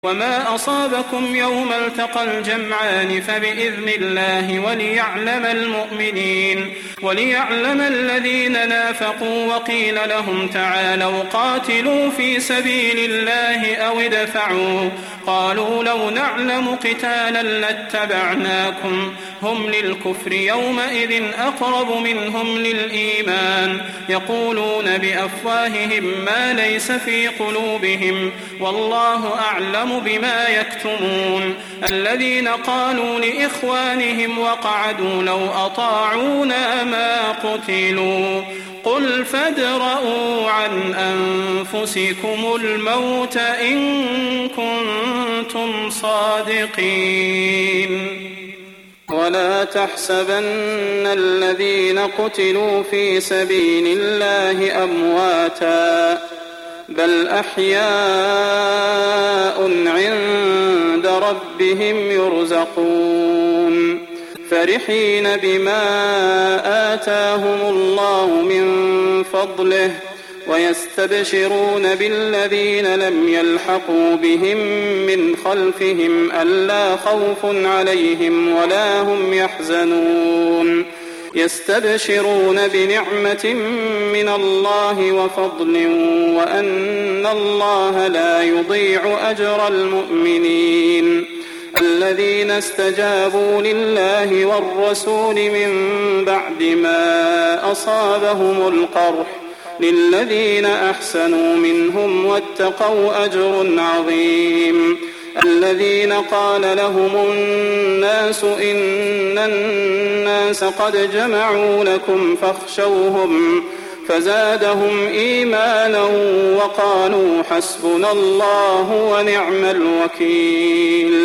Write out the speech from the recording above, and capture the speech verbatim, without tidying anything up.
وما أصابكم يوم التقى الجمعان فبإذن الله وليعلم المؤمنين وليعلم الذين نافقوا وقيل لهم تعالوا قاتلوا في سبيل الله أو ادفعوا قالوا لو نعلم قتالا لاتبعناكم هم للكفر يومئذ أقرب منهم للإيمان يقولون بأفواههم ما ليس في قلوبهم والله أعلم بما يكتمون الذين قالوا لإخوانهم وقعدوا لو أطاعونا ما قتلوا قل فادرءوا عن أنفسكم الموت إن كنتم صادقين ولا تحسبن الذين قتلوا في سبيل الله أمواتا بل أحياء عند ربهم يرزقون فرحين بما آتاهم الله من فضله ويستبشرون بالذين لم يلحقوا بهم من خلفهم ألا خوف عليهم ولا هم يحزنون يستبشرون بنعمة من الله وفضل وأن الله لا يضيع أجر المؤمنين الذين استجابوا لله والرسول من بعد ما أصابهم القرح للذين أحسنوا منهم واتقوا أجر عظيم الذين قال لهم الناس إن الناس قد جمعوا لكم فاخشوهم فزادهم إيمانا وقالوا حسبنا الله ونعم الوكيل